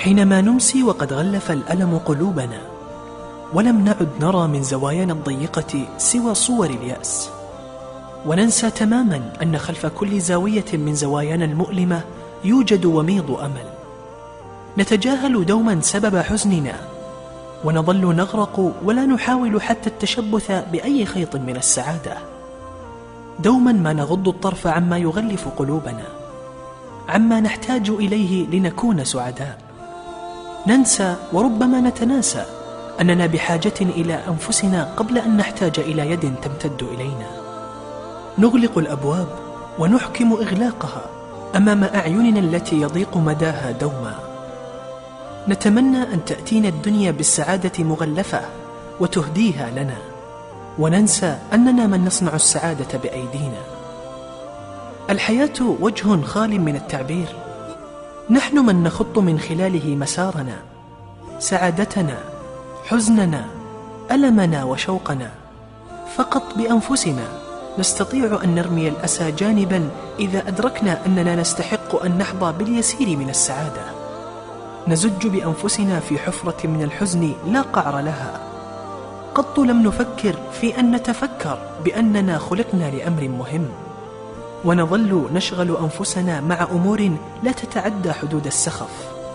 حينما نمسي وقد غلف الألم قلوبنا، ولم نعد نرى من زوايانا الضيقة سوى صور اليأس، وننسى تماما أن خلف كل زاوية من زوايانا المؤلمة يوجد وميض أمل، نتجاهل دوما سبب حزننا، ونظل نغرق ولا نحاول حتى التشبث بأي خيط من السعادة. دوما ما نغض الطرف عما يغلف قلوبنا، عما نحتاج إليه لنكون سعداء. ننسى وربما نتناسى أننا بحاجة إلى أنفسنا قبل أن نحتاج إلى يد تمتد إلينا. نغلق الأبواب ونحكم إغلاقها أمام أعيننا التي يضيق مداها دوما. نتمنى أن تأتينا الدنيا بالسعادة مغلفة وتهديها لنا، وننسى أننا من نصنع السعادة بأيدينا. الحياة وجه خال من التعبير، نحن من نخط من خلاله مسارنا، سعادتنا، حزننا، ألمنا وشوقنا. فقط بأنفسنا نستطيع أن نرمي الأسى جانبا إذا أدركنا أننا نستحق أن نحظى باليسير من السعادة. نزج بأنفسنا في حفرة من الحزن لا قعر لها. قط لم نفكر في أن نتفكر بأننا خلقنا لأمر مهم، ونظل نشغل أنفسنا مع أمور لا تتعدى حدود السخف.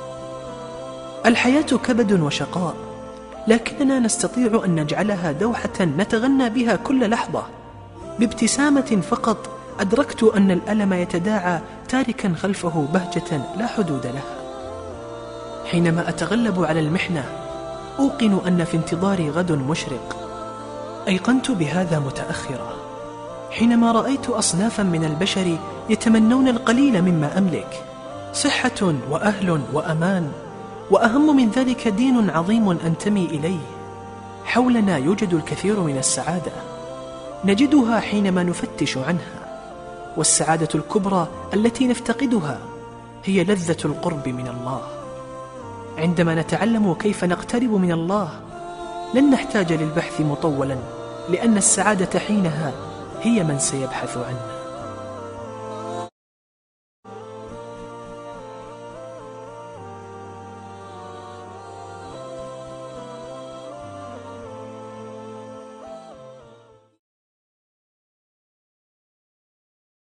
الحياة كبد وشقاء، لكننا نستطيع أن نجعلها دوحة نتغنى بها كل لحظة. بابتسامة فقط أدركت أن الألم يتداعى تاركا خلفه بهجة لا حدود لها. حينما أتغلب على المحنة أوقن أن في انتظاري غد مشرق. أيقنت بهذا متأخرا حينما رأيت أصنافا من البشر يتمنون القليل مما أملك، صحة وأهل وأمان، وأهم من ذلك دين عظيم أنتمي إليه. حولنا يوجد الكثير من السعادة، نجدها حينما نفتش عنها، والسعادة الكبرى التي نفتقدها هي لذة القرب من الله. عندما نتعلم كيف نقترب من الله لن نحتاج للبحث مطولا، لأن السعادة حينها هي من سيبحث عنا.